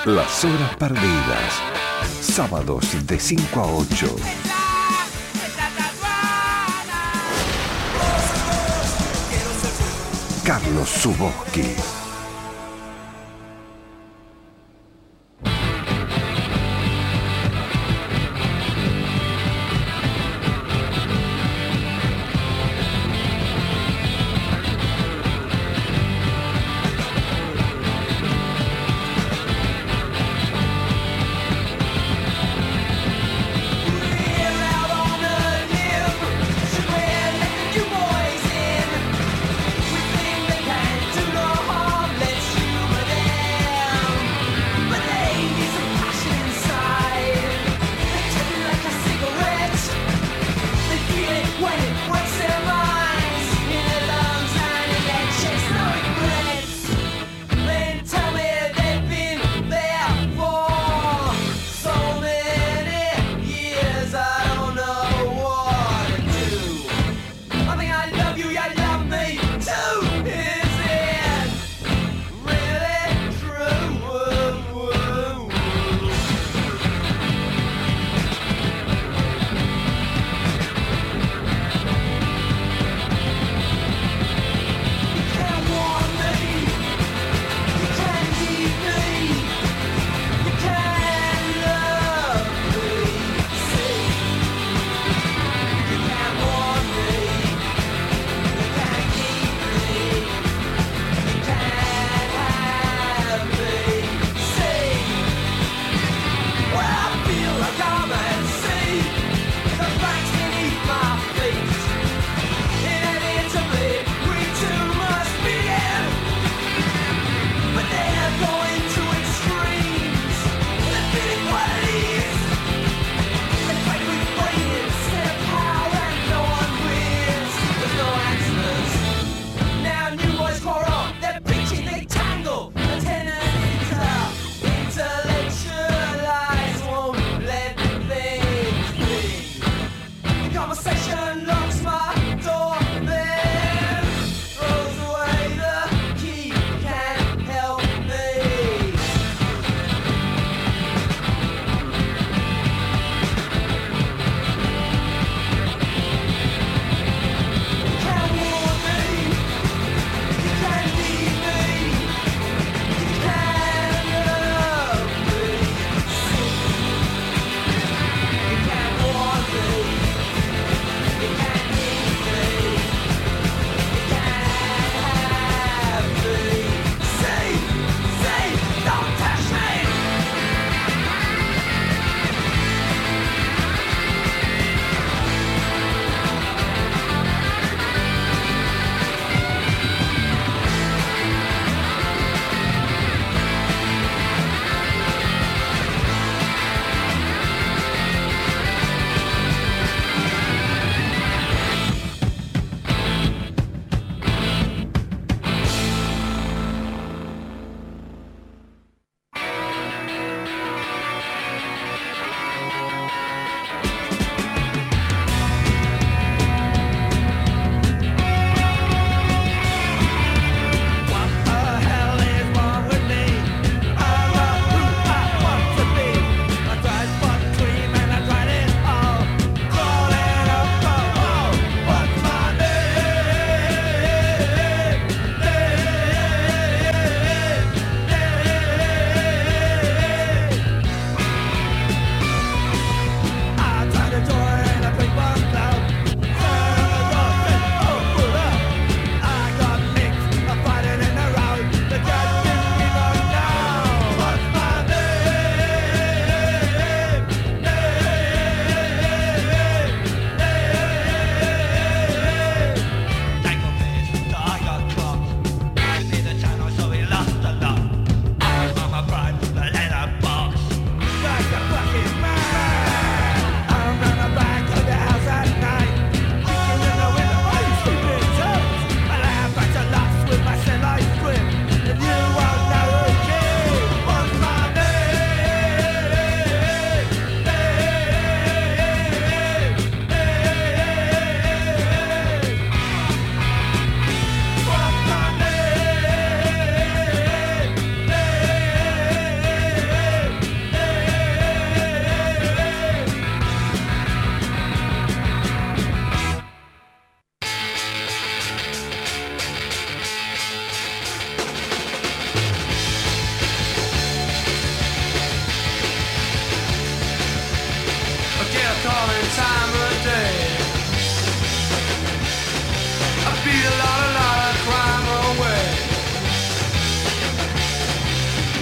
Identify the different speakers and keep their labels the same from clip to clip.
Speaker 1: Las horas perdidas. Sábados de 5 a 8. Carlos Zuboski.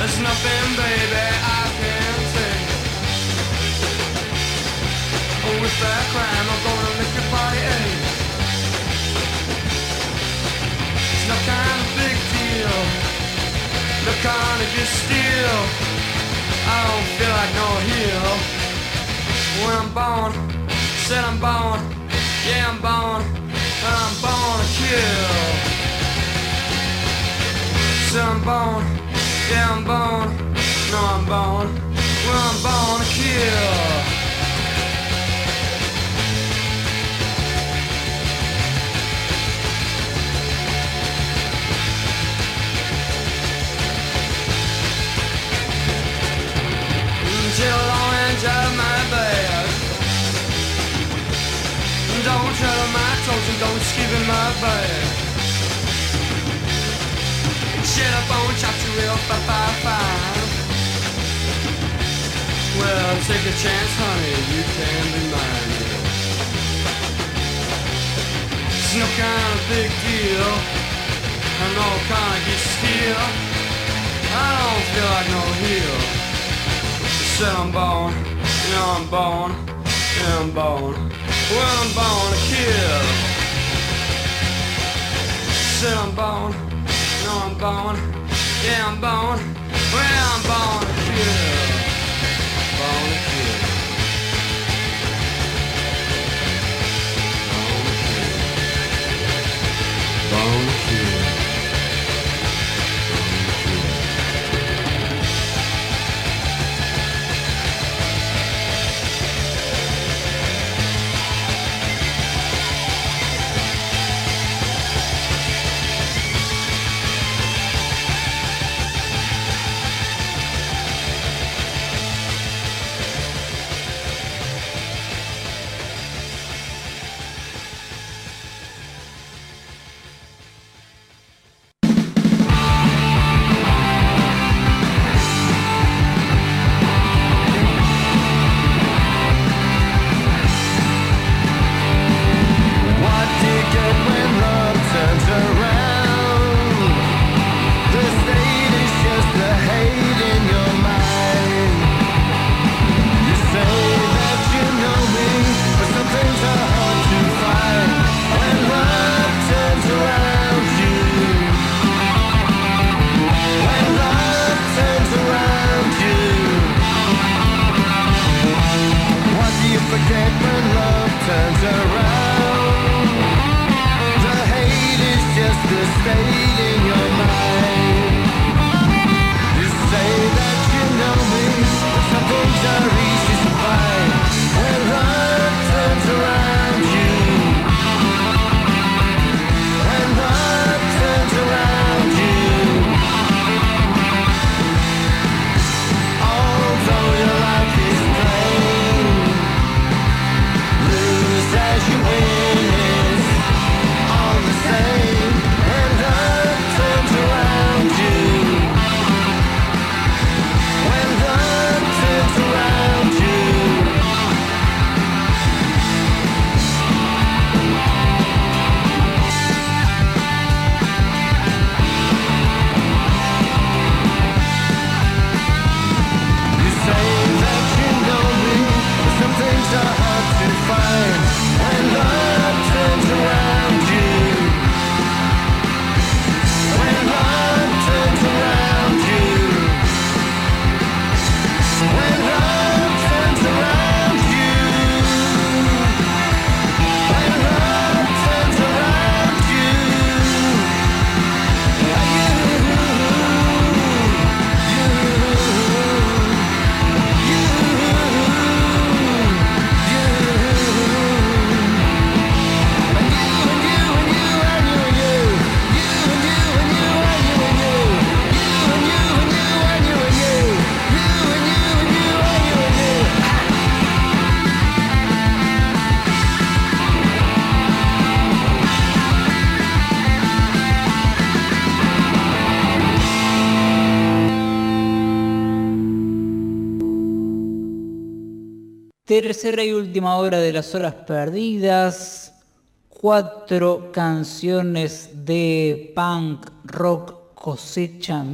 Speaker 2: There's nothing, baby, I can say. Oh, with that crime, I'm gonna make your body ache. It's no kind of big deal, no kind of good steal. I don't feel like no hero. When I'm born, said I'm born, yeah I'm born, and I'm born to kill. Said I'm born, yeah I'm born, no I'm born, well I'm born to kill. Chill along and out of my bed. Don't tread on my toes and don't skip in my bed. Shit up on chop to real 555. Well, take a chance, honey, you can be mine. It's no kind of big deal, and no kind of good steal. I don't feel like no hero. Said I'm born, you know I'm born, yeah I'm born, well I'm born to kill. Said I'm born, you know I'm born, yeah I'm born, well I'm born to kill. Born to kill. Born to kill.
Speaker 3: Tercera y última hora de las horas perdidas. 4 canciones de punk rock cosecha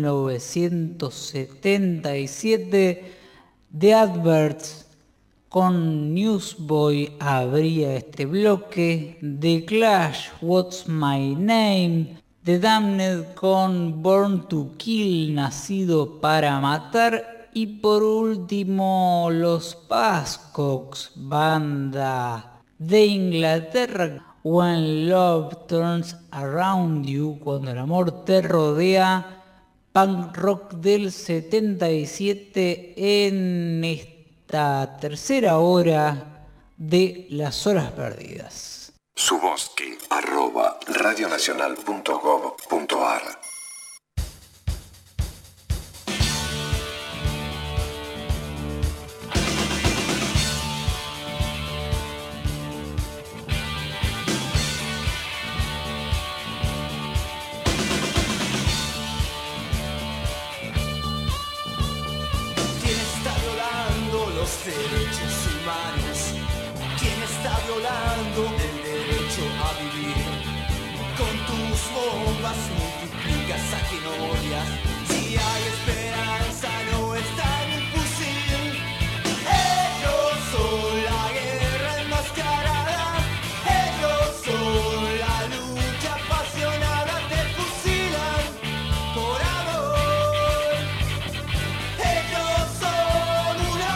Speaker 3: 1977. The Adverts con Newsboy abría este bloque. The Clash, What's My Name. The Damned con Born to Kill, Nacido para Matar. Y por último, los Buzzcocks, banda de Inglaterra. When Love Turns Around You, cuando el amor te rodea. Punk rock del 77 en esta tercera hora de Las Horas Perdidas.
Speaker 1: Suboski@radionacional.gov.ar.
Speaker 4: Derechos humanos, ¿quién está violando el derecho a vivir? Con tus bombas multiplicas sanguinolias. Si hay esperanza, no está en un fusil. Ellos son la guerra enmascarada. Ellos son la lucha apasionada. Te fusilan por amor. Ellos son una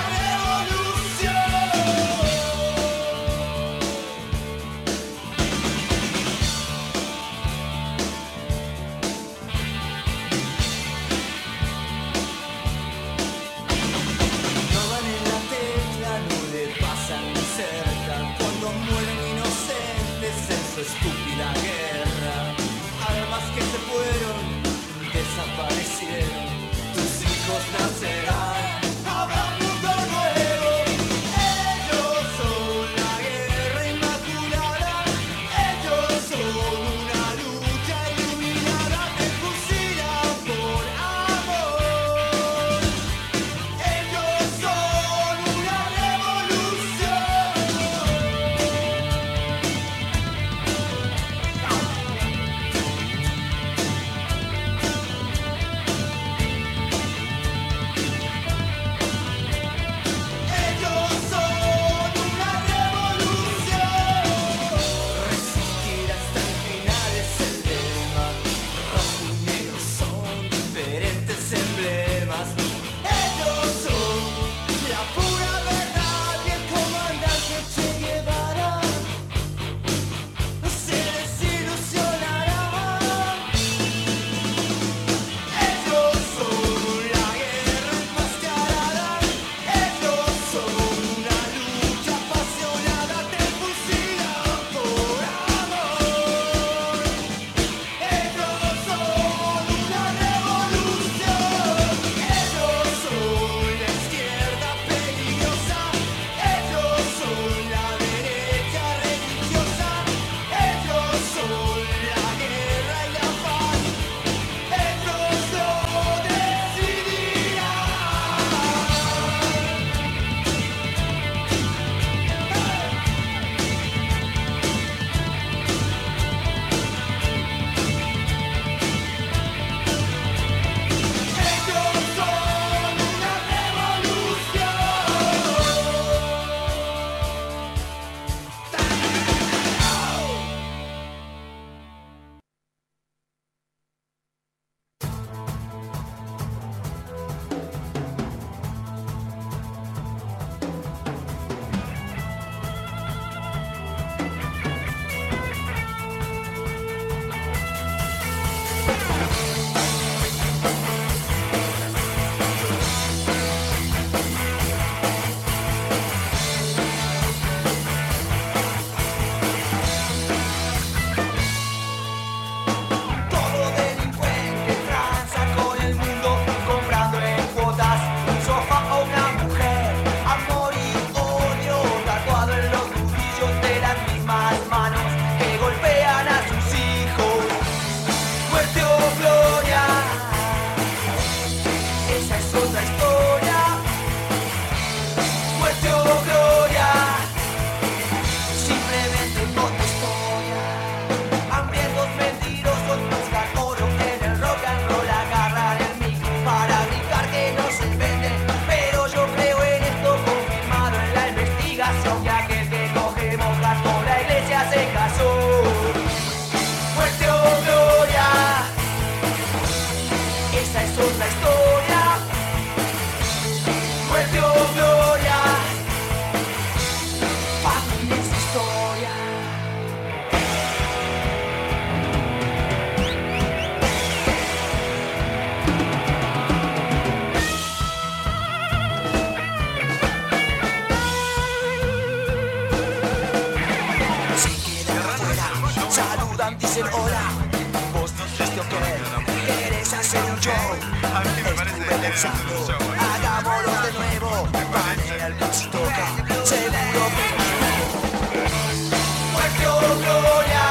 Speaker 4: pausando. Hagámoslo de nuevo, manera el coche toca, seguro que es más nuevo. Muerte o gloria,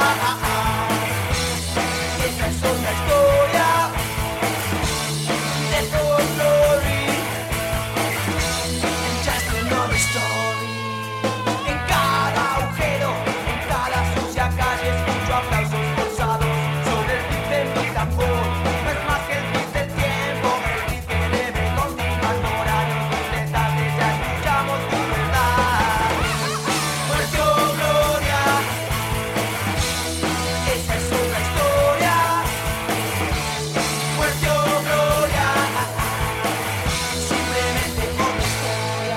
Speaker 4: esa es otra historia. Death or glory, just another story. En cada agujero, en cada sucia calle, escucho aplausos forzados sobre el beat de mi tambor. No es más que el beat del tiempo, el beat que debe continuar por años de tarde. Ya escuchamos tu verdad. Muerte o gloria, esa es otra historia. Muerte o gloria, simplemente otra historia.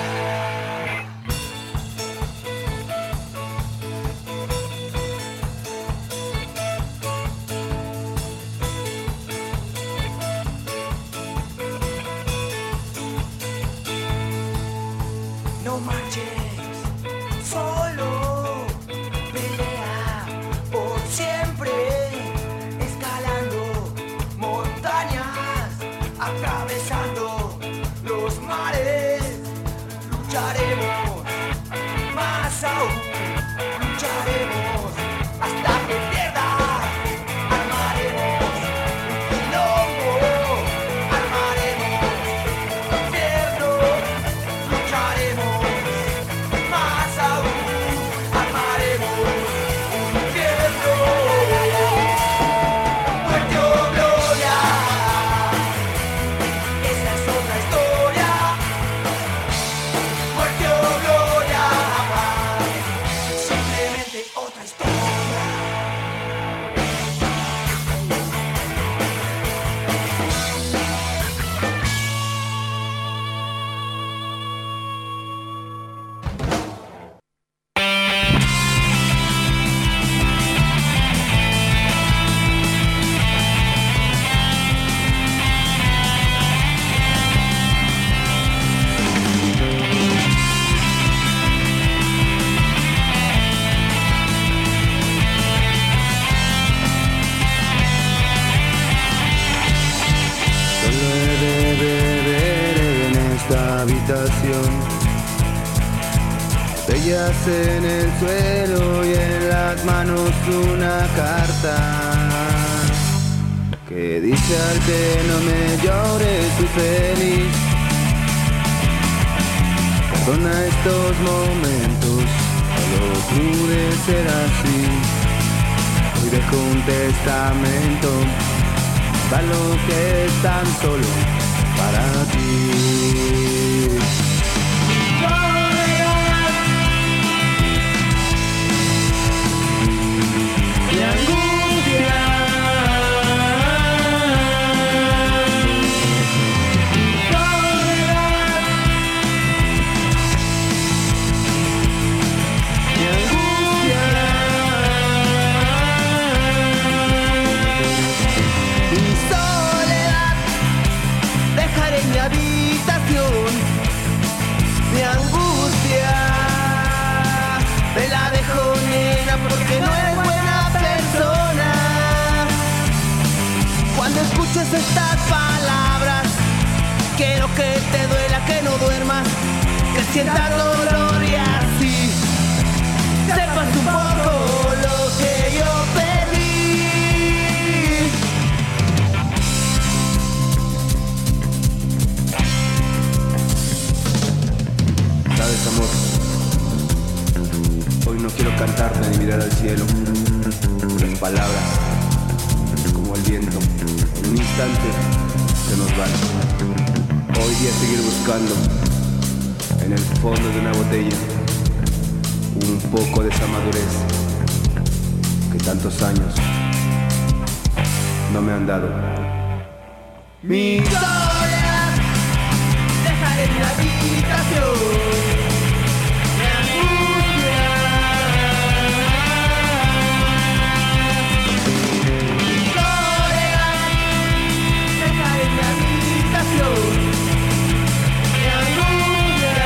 Speaker 4: No marches, solo pelea por siempre, escalando montañas, atravesando los mares. Lucharemos más aún, lucharemos hasta que pierdas. Armaremos un quilombo, armaremos un infierno. Lucharemos más aún, armaremos un infierno. Muerte o gloria, esa es otra historia. Muerte o gloria, simplemente otra historia.
Speaker 5: Solo he de beber en esta habitación. Botellas en el suelo y en las manos una carta que dice al que no me llores, soy feliz. Perdona estos momentos, solo pude ser así. Hoy dejo un testamento para lo que es tan solo para ti. Mi angustia, soledad, mi angustia. Mi soledad, dejaré mi habitación. Mi angustia, me la dejo nena porque no es buena persona. Cuando escuches estas palabras, quiero que te duela, que no duermas, que sientas dolor y así sepas un poco lo que yo pedí. Sabes, amor, hoy no quiero cantarte ni mirar al cielo. Las palabras, como el viento, en un instante se nos van. Hoy día seguir buscando en el fondo de una botella un poco de esa madurez que tantos años no me han dado. Mi soledad, dejaré mi habitación. Mi angustia, mi soledad, dejaré mi habitación. Mi angustia.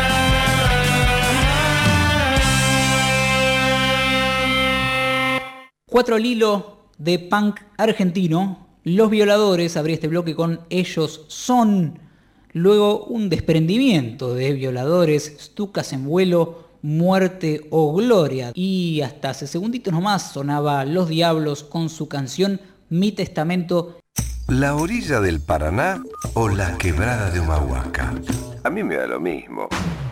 Speaker 3: 4 al hilo de punk argentino. Los Violadores, abrí este bloque con Ellos Son. Luego un desprendimiento de Violadores, Stukas en Vuelo, Muerte o Gloria. Y hasta hace segunditos nomás sonaba Los Diablos con su canción Mi Testamento.
Speaker 1: ¿La orilla del Paraná o la quebrada de Humahuaca? A mí me da lo mismo.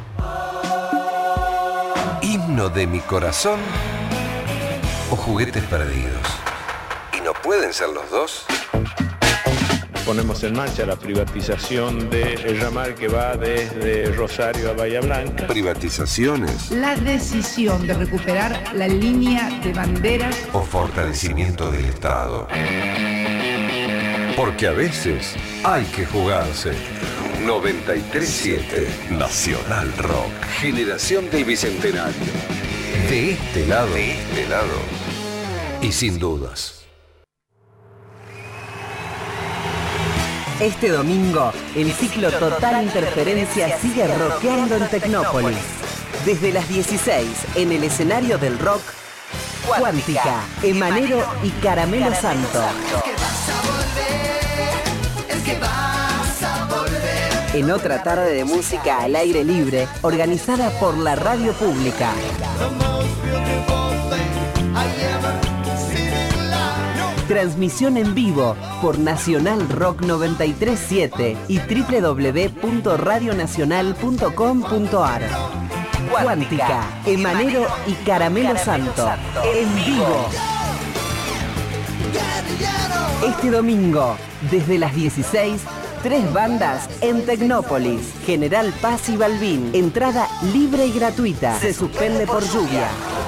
Speaker 1: ¿Himno de mi corazón o Juguetes Perdidos? ¿Y no pueden ser los dos?
Speaker 6: Ponemos en marcha la privatización del ramal que va desde Rosario a Bahía Blanca.
Speaker 1: ¿Privatizaciones
Speaker 7: La decisión de recuperar la línea de banderas
Speaker 1: o fortalecimiento del Estado? Porque a veces hay que jugarse. 93.7 Nacional Rock. Generación del Bicentenario. De este lado. Y sin dudas.
Speaker 8: Este domingo, el ciclo Total Interferencia sigue rockeando en Tecnópolis. Desde las 16, en el escenario del rock, Cuántica, Emanero y Caramelo Santo. En otra tarde de música al aire libre, organizada por la radio pública. Transmisión en vivo por Nacional Rock 93.7 y www.radionacional.com.ar. Cuántica, Emanero y Caramelo Santo. En vivo. Este domingo, desde las 16, 3 bandas en Tecnópolis. General Paz y Balbín. Entrada libre y gratuita. Se suspende por lluvia.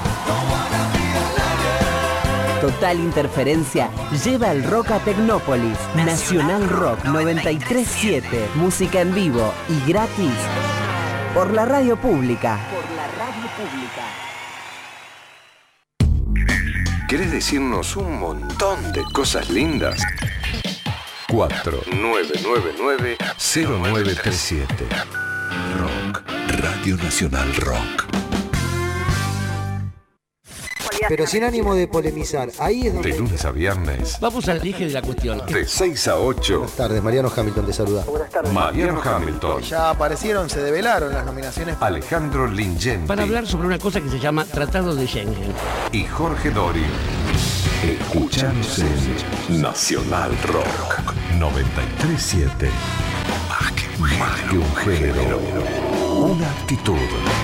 Speaker 8: Total Interferencia lleva el rock a Tecnópolis. Nacional Rock 93.7. Música en vivo y gratis por la radio pública.
Speaker 1: ¿Querés decirnos un montón de cosas lindas? 4999-0937. Rock. Radio Nacional Rock.
Speaker 9: Pero sin ánimo de polemizar, ahí es donde...
Speaker 1: De lunes a viernes.
Speaker 10: Vamos al eje de la cuestión.
Speaker 1: De 6 a 8.
Speaker 9: Buenas tardes, Mariano Hamilton te saluda.
Speaker 11: Buenas tardes.
Speaker 1: Mariano Hamilton.
Speaker 11: Ya aparecieron, se develaron las nominaciones.
Speaker 1: Alejandro Lingenti.
Speaker 10: Para hablar sobre una cosa que se llama Tratado de Schengen.
Speaker 1: Y Jorge Dorio. Escuchanos en Nacional Rock 93.7. Más que un género. Una actitud.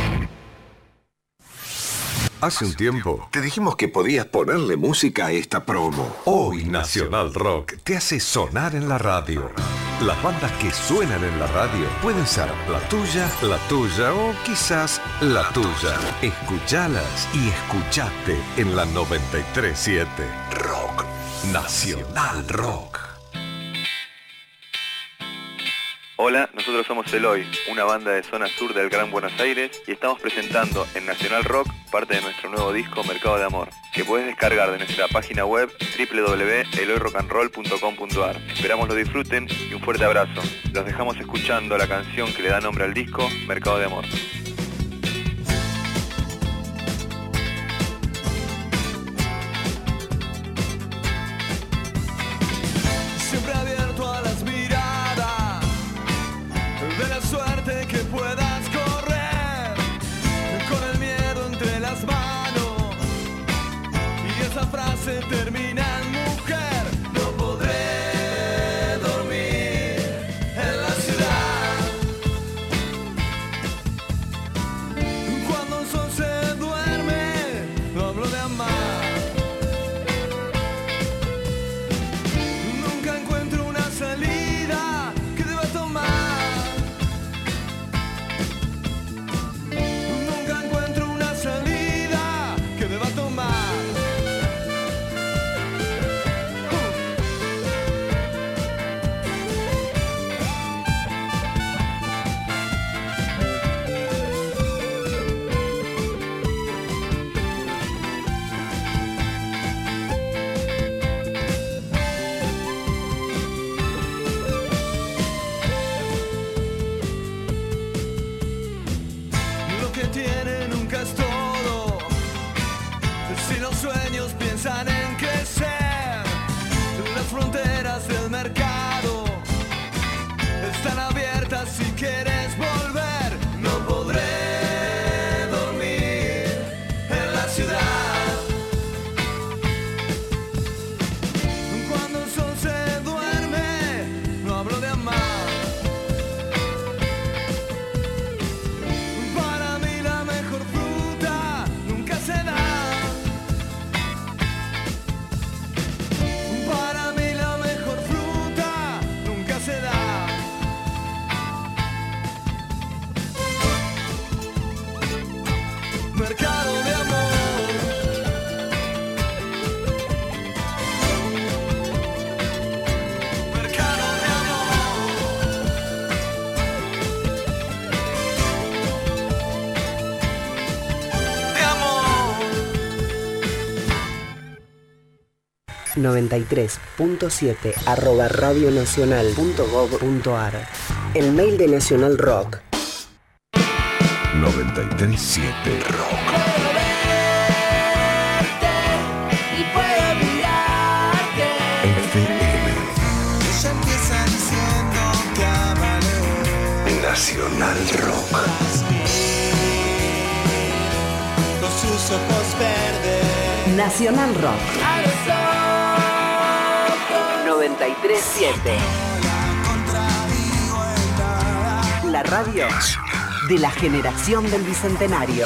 Speaker 1: Hace un tiempo te dijimos que podías ponerle música a esta promo. Hoy Nacional Rock te hace sonar en la radio. Las bandas que suenan en la radio pueden ser la tuya o quizás la tuya. Escuchalas y escuchate en la 93.7. Rock Nacional Rock.
Speaker 12: Hola, nosotros somos Eloy, una banda de zona sur del Gran Buenos Aires y estamos presentando en Nacional Rock parte de nuestro nuevo disco Mercado de Amor, que puedes descargar de nuestra página web www.eloyrockandroll.com.ar. Esperamos lo disfruten y un fuerte abrazo. Los dejamos escuchando la canción que le da nombre al disco, Mercado de Amor.
Speaker 2: Siempre abierto a las miradas de la suerte que puedas correr, con el miedo entre las manos, y esa frase termina en mujer. No podré dormir en la ciudad cuando el sol se duerme. No hablo de amar. Nunca encuentro una salida que deba tomar. Nunca encuentro una salida que deba tomar. despierta si quieres volver. No podré dormir en la ciudad. Cuando el sol se duerme, no hablo de amar. Para mí la mejor fruta nunca se da. Para mí la mejor fruta nunca se da. Mercado de amor. Mercado de amor. De amor.
Speaker 8: 93.7 @radionacional.gov.ar. El mail de Nacional Rock.
Speaker 1: 93.7 Rock.
Speaker 4: Y puedo mirarte.
Speaker 1: FM.
Speaker 4: Ella empieza diciendo que amaré.
Speaker 1: Nacional Rock.
Speaker 4: Con sus ojos verdes.
Speaker 8: Nacional Rock.
Speaker 4: A los ojos.
Speaker 8: 93.7. La radio de la generación del Bicentenario.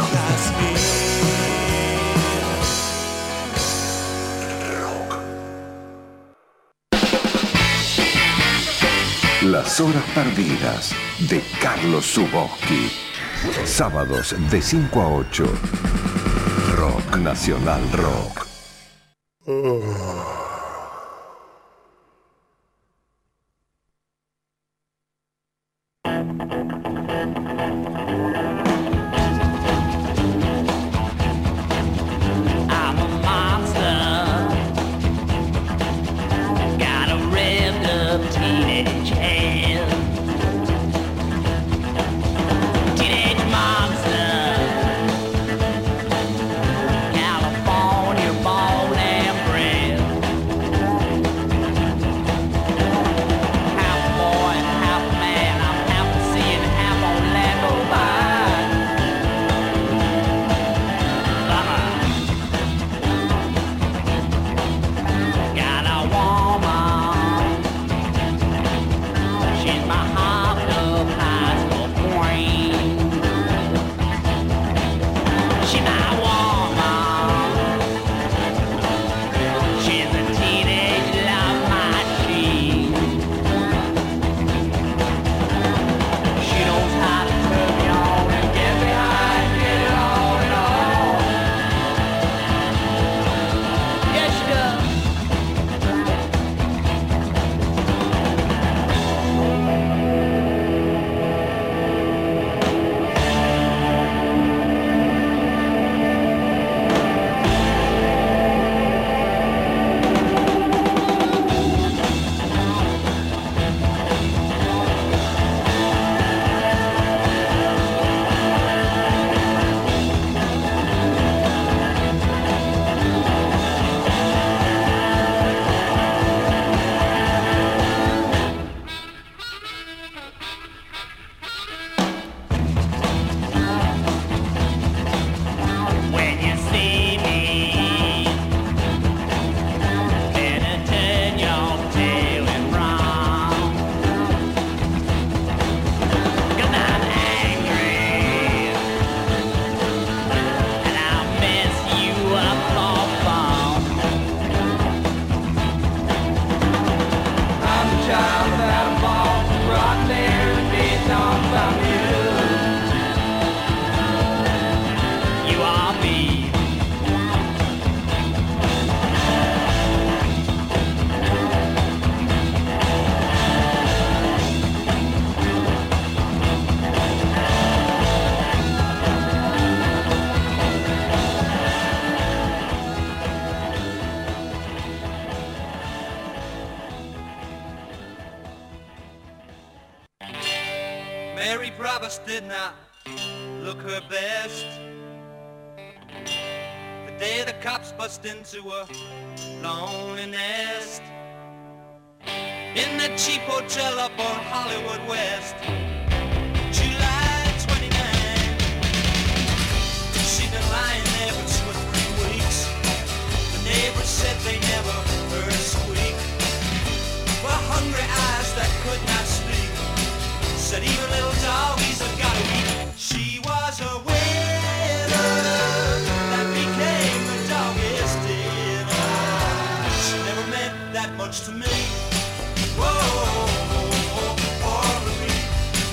Speaker 1: Las horas perdidas de Carlos Zuboski. Sábados de 5 a 8. Rock Nacional Rock.
Speaker 4: I'm a monster. Got a revved up teenage head. Teenage monster. California born and bred. Half boy and half man. I'm half the sea and half Orlando Vine. Got a woman. She's my hopped up high school queen. She's my woman. She's a teenage love machine. She knows how to turn me on and get me high and get it on and on. Yes, she does. When you see me, better turn your tail and run. 'Cause I'm angry, and I'll mess you up for fun. I'm the child that I'm born, right there in the talk about you. You are me. Mary Provost did not look her best. The day the cops bust into her lonely nest.
Speaker 2: in that cheap hotel up on Hollywood West. July 29. She'd been lying there for 2 or 3 weeks. The neighbors said they never heard a squeak. But hungry eyes that could not speak said even little doggies have got to eat. She was a winner that became the doggies dinner. She never meant that much to me. Whoa, poor Marie.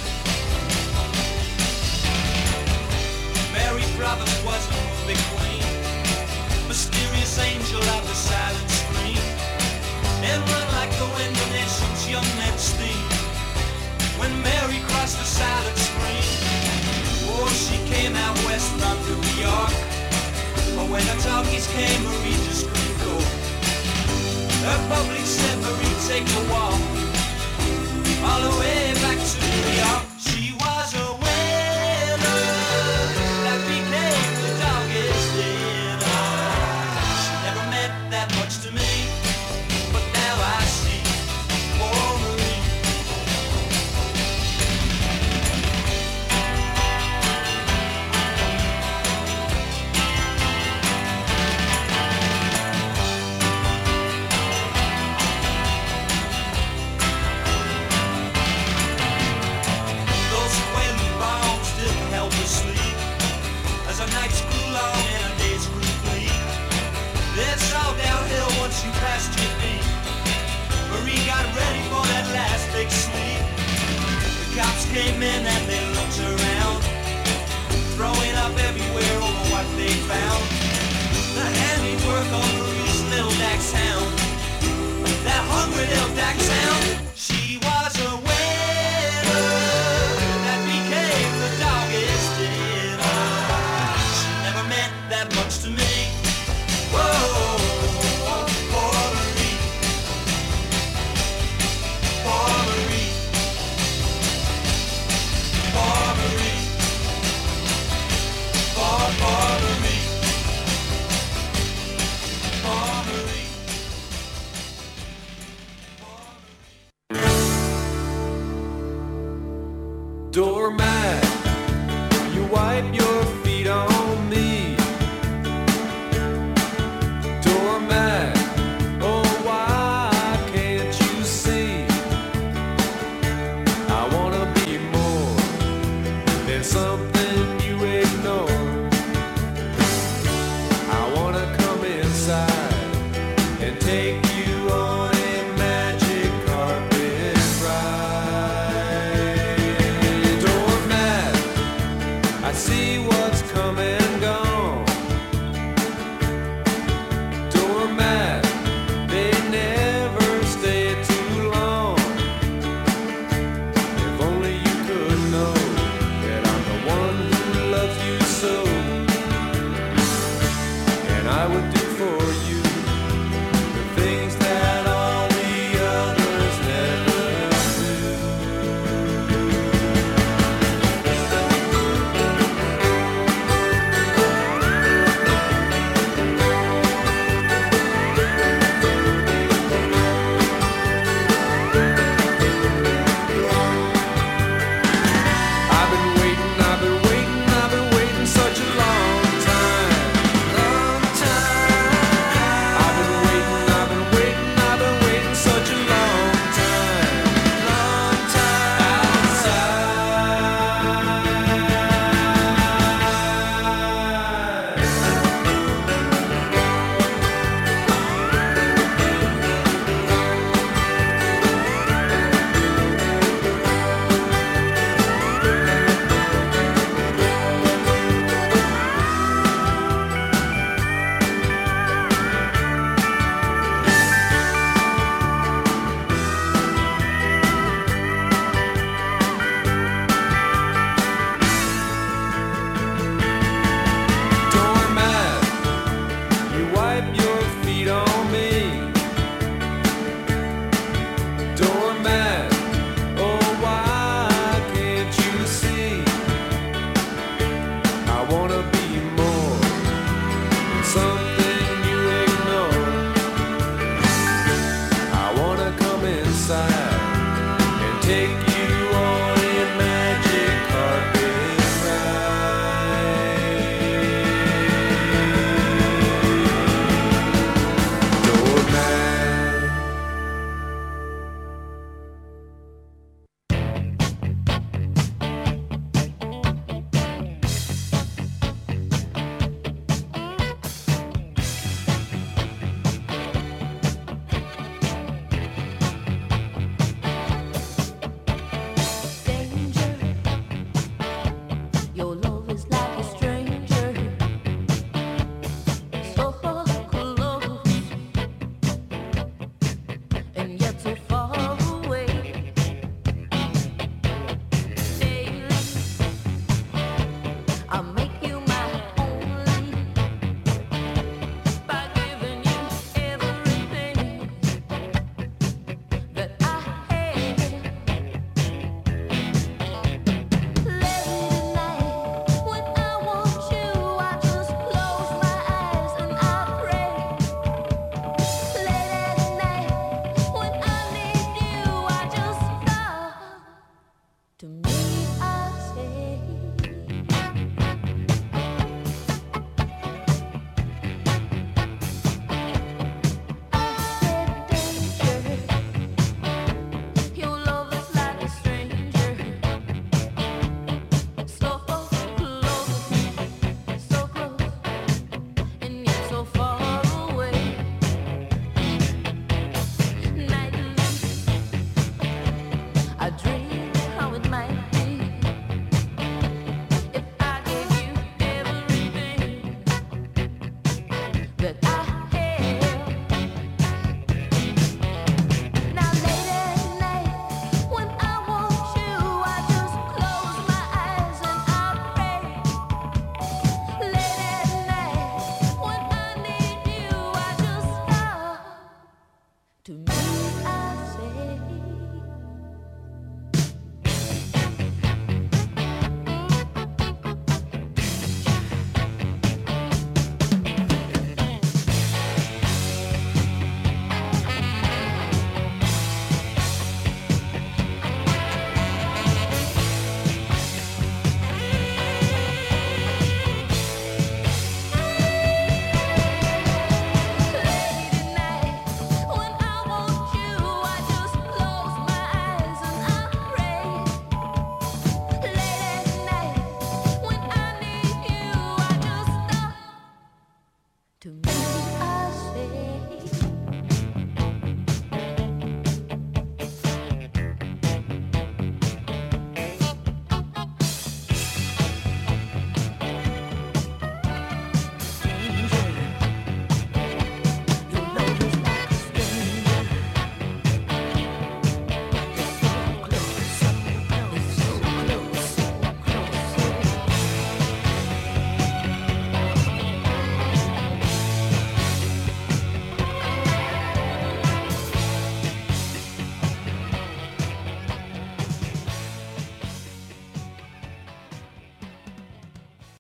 Speaker 2: Mary Roberts was a movie queen, mysterious angel of the silent screen, and run like the wind in nation's young man's theme. When Mary crossed the silent screen, oh, she came out west from New York. But when the talkies came, Marie just couldn't go. Her public said, Marie, take a walk all the way back to New York. She was a winner that became the doggies dinner. She never meant that much to me, but now I see poor Marie. As our nights grew long and our days grew bleak, it's all downhill once you passed your feet. Marie got ready for that last big sleep. The cops came in and they looked around, throwing up everywhere over what they found. The handiwork on Marie's little dachshund, that hungry little dachshund. She was a winner that became the doggies dinner. She never meant that much to me. Whoa, poor Marie, poor Marie, poor Marie, poor Marie, poor Marie.
Speaker 13: Doormat, you wipe your feet on me. Doormat, oh why can't you see? I wanna be more than something you ignore. I wanna come inside and take you on a magic carpet ride. Doormat, I see what's come and gone. Doormat, they never stay too long. If only you could know that I'm the one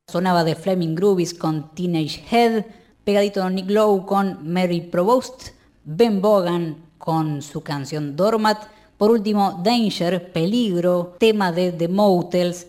Speaker 3: Sonaba The Flaming Groovies con Teenage Head, pegadito Nick Lowe con Mary Provost, Ben Vaughan con su canción Doormat, por último Danger, Peligro, tema de The Motels.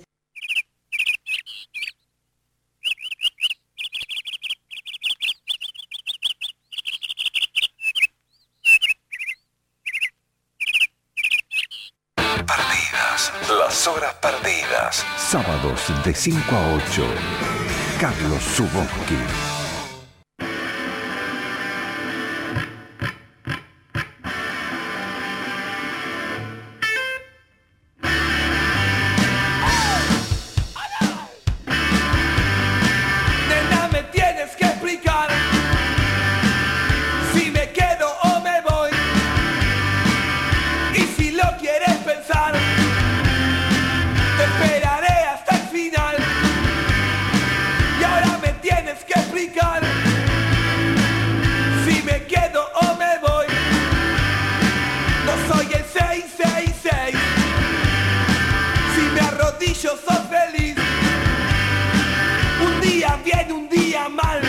Speaker 1: Perdidas, las horas perdidas. Sábados de 5 a 8. Carlos Zuboski.
Speaker 2: Nena, me tienes que explicar si me quedo o me voy. Y si lo quieres pensar, te esperaré hasta el final. Y ahora me tienes que explicar si me quedo o me voy. No soy el 666. Si me arrodillo sos feliz. Un día bien, un día mal.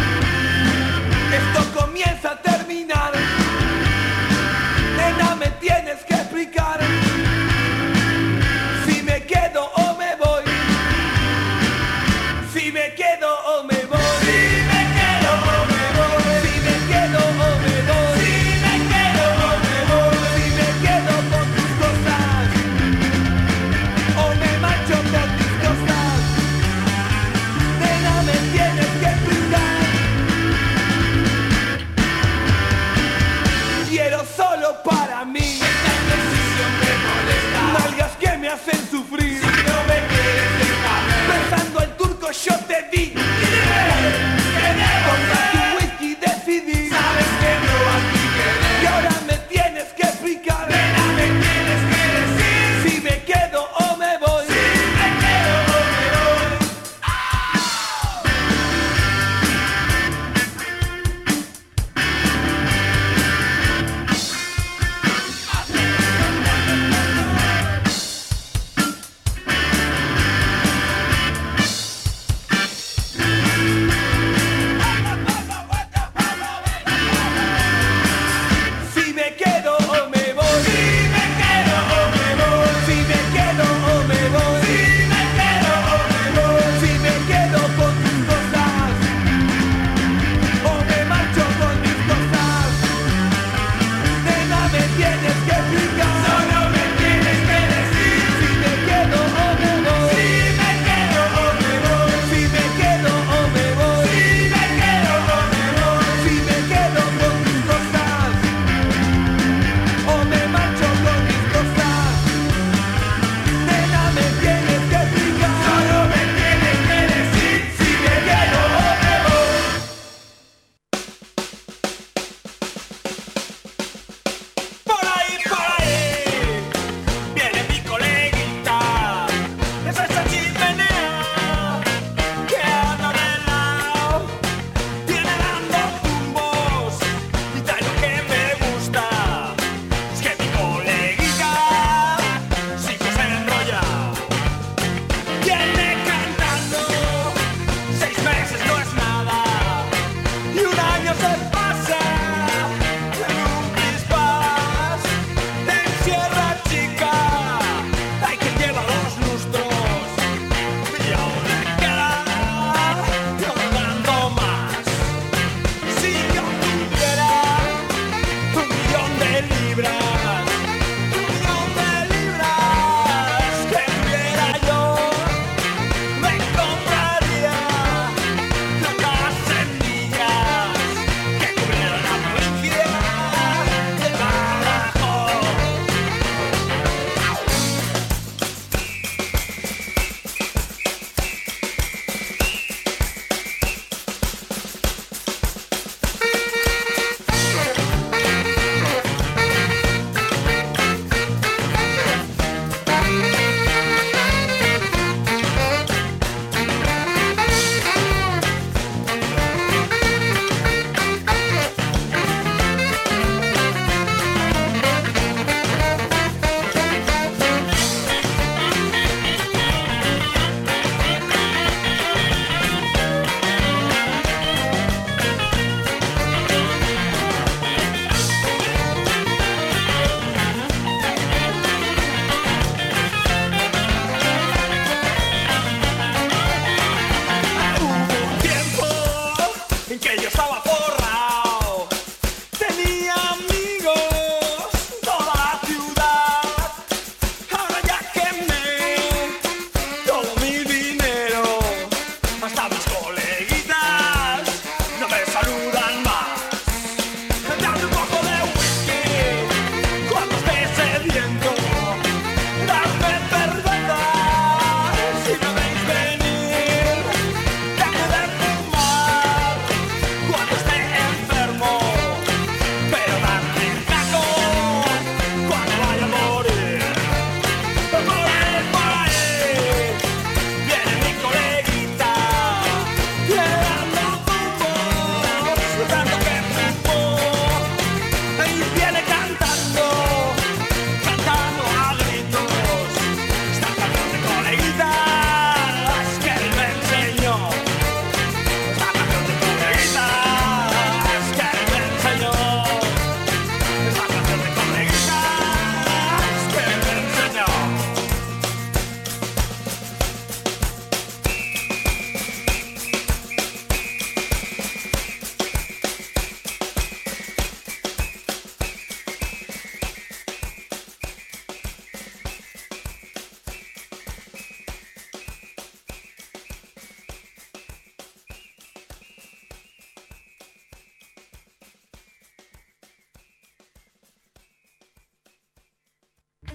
Speaker 2: Esto comienza a terminar. Nena, me tienes que explicar si me quedo o me voy. Si me quedo o me voy. Si me quedo o me voy. Si me quedo o me voy. Si me quedo o me voy. Si me quedo con tus cosas o me marcho con tus cosas. Nena, me tienes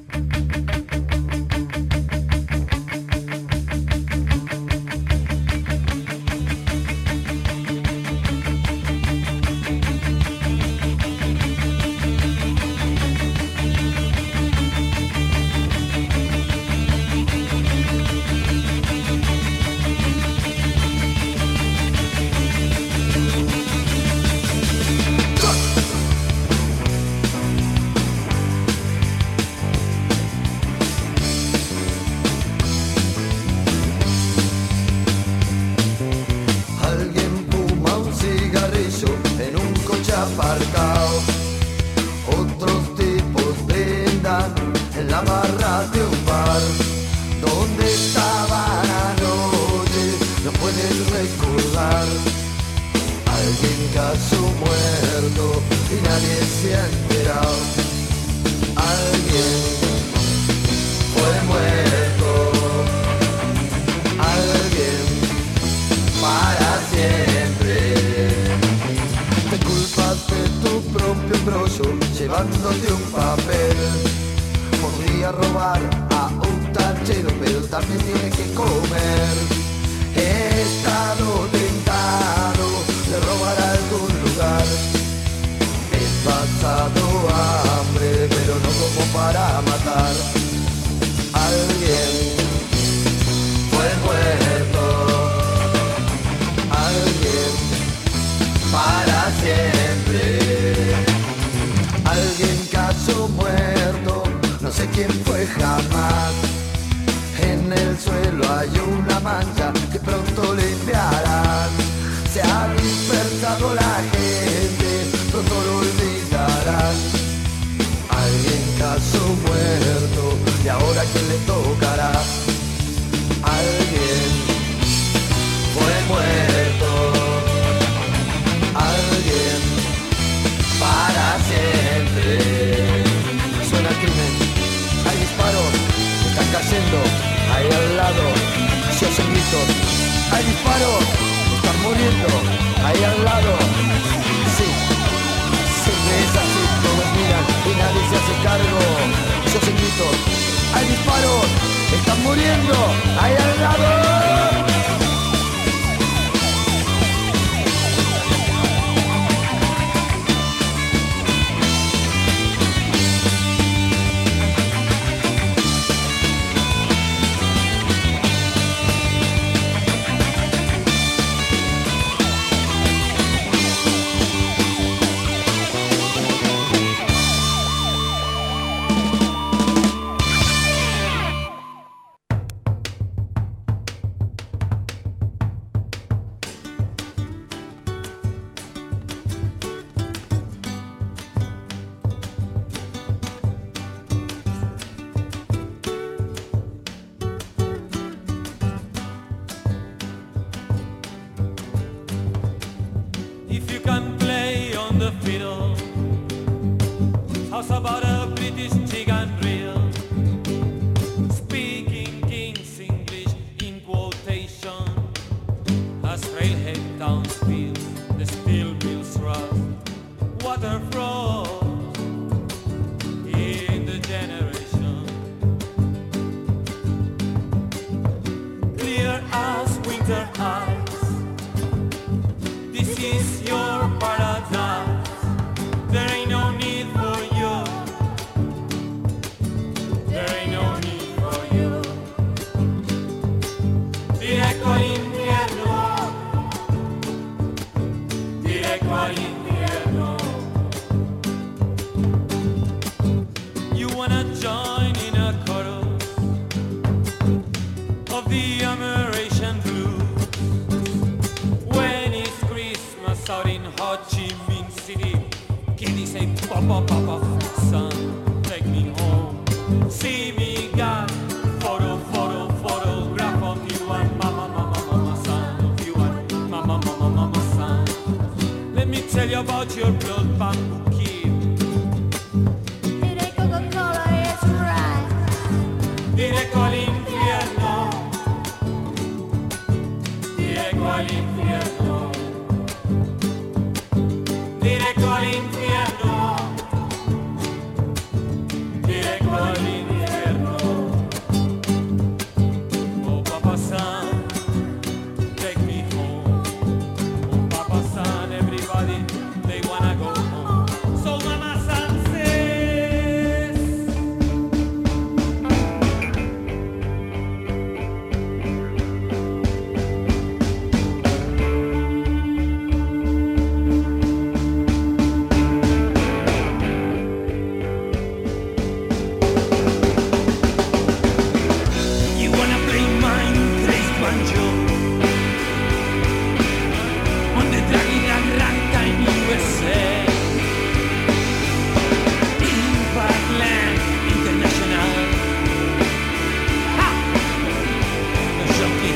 Speaker 2: Directo al infierno.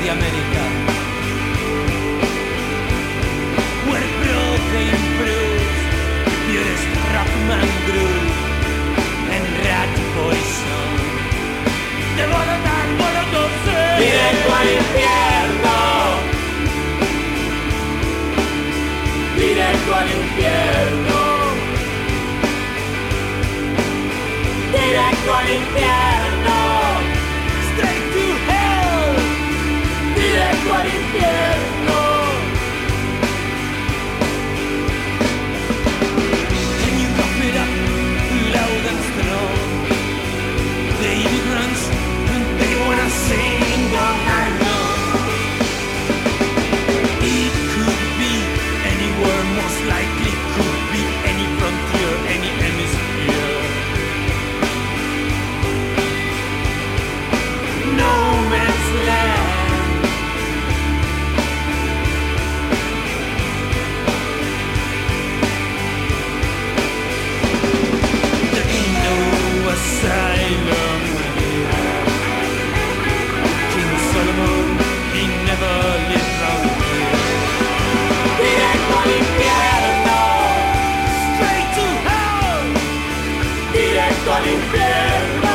Speaker 14: the America, where broken bruise, purest rockman grew, and rat poison, devoran molotov, directo al infierno, directo al infierno, directo al infierno, straight to hell, directo al infierno. Can you cough it up loud and strong? The immigrants, they wanna sing all night long. It could be anywhere, most likely could be any frontier, any hemisphere. No man's land. There ain't no asylum here. King Solomon, he never lived round here. Directo al infierno, straight to hell. Directo al infierno.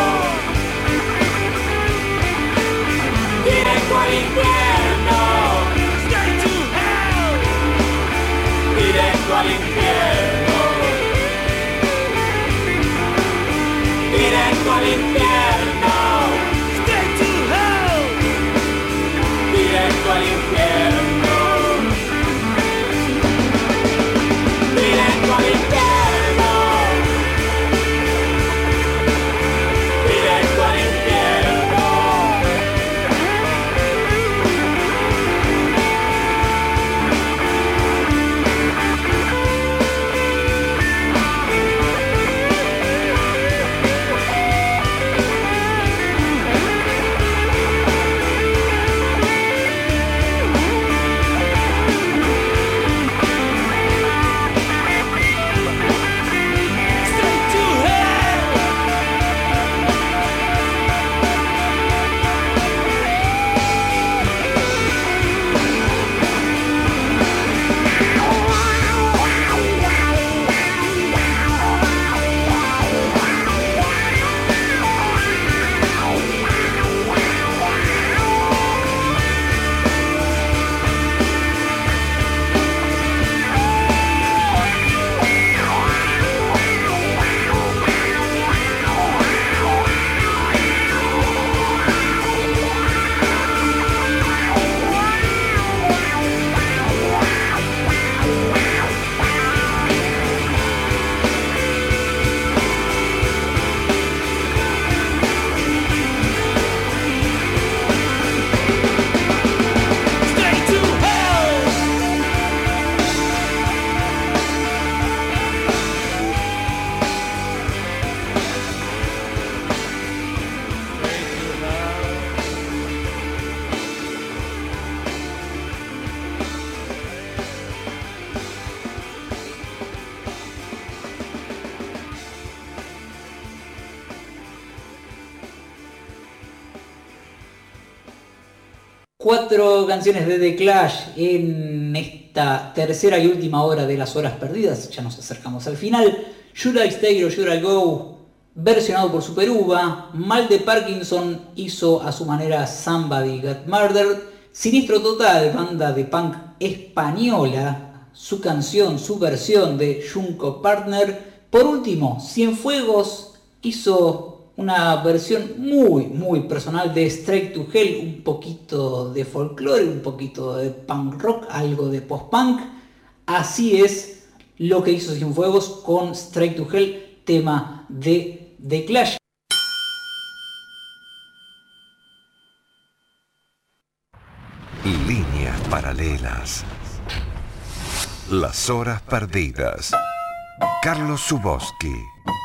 Speaker 14: Directo al infierno, straight to hell. Directo al infierno. Directo al infierno, straight to hell. Directo al infierno. Directo al infierno. Directo al infierno.
Speaker 3: Cuatro canciones de The Clash en esta tercera y última hora de las horas perdidas. Ya nos acercamos al final. Should I Stay or Should I Go, versionado por Super Uva. Mal de Parkinson hizo a su manera Somebody Got Murdered. Siniestro Total, banda de punk española, su canción, su versión de Junko Partner. Por último, Cienfuegos hizo una versión muy personal de Straight to Hell, un poquito de folclore, un poquito de punk rock, algo de post-punk. Así es lo que hizo Cienfuegos con Straight to Hell, tema de The Clash.
Speaker 1: Líneas paralelas. Las horas perdidas. Carlos Zuboski.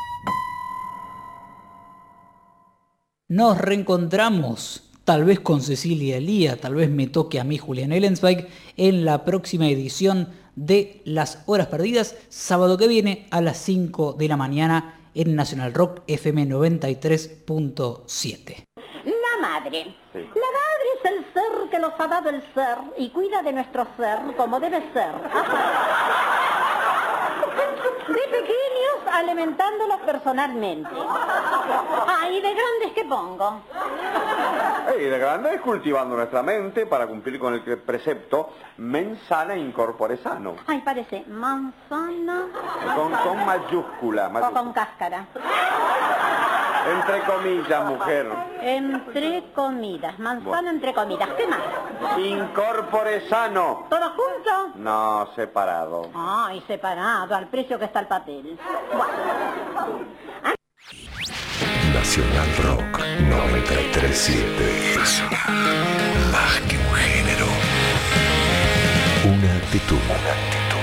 Speaker 3: Nos reencontramos, tal vez con Cecilia Lía, tal vez me toque a mí Julián Ellensweig, en la próxima edición de Las Horas Perdidas, sábado que viene a las 5 de la mañana en Nacional Rock FM 93.7.
Speaker 15: La madre. La madre es el ser que que los ha dado el ser y cuida de nuestro ser como debe ser. De pequeños, alimentándolos personalmente. ¿Y de grandes qué pongo?
Speaker 16: Y de grandes, cultivando nuestra mente para cumplir con el precepto mens sana in corpore sano.
Speaker 15: Parece manzana...
Speaker 16: Con mayúscula.
Speaker 15: O con cáscara.
Speaker 16: Entre comillas, mujer.
Speaker 15: Entre comidas, manzana entre comidas. ¿Qué más?
Speaker 16: Incorpore sano.
Speaker 15: ¿Todo junto?
Speaker 16: No, separado.
Speaker 15: Y separado, al precio que está el papel. Bueno.
Speaker 1: Nacional Rock 93.7. Más que un género, una actitud.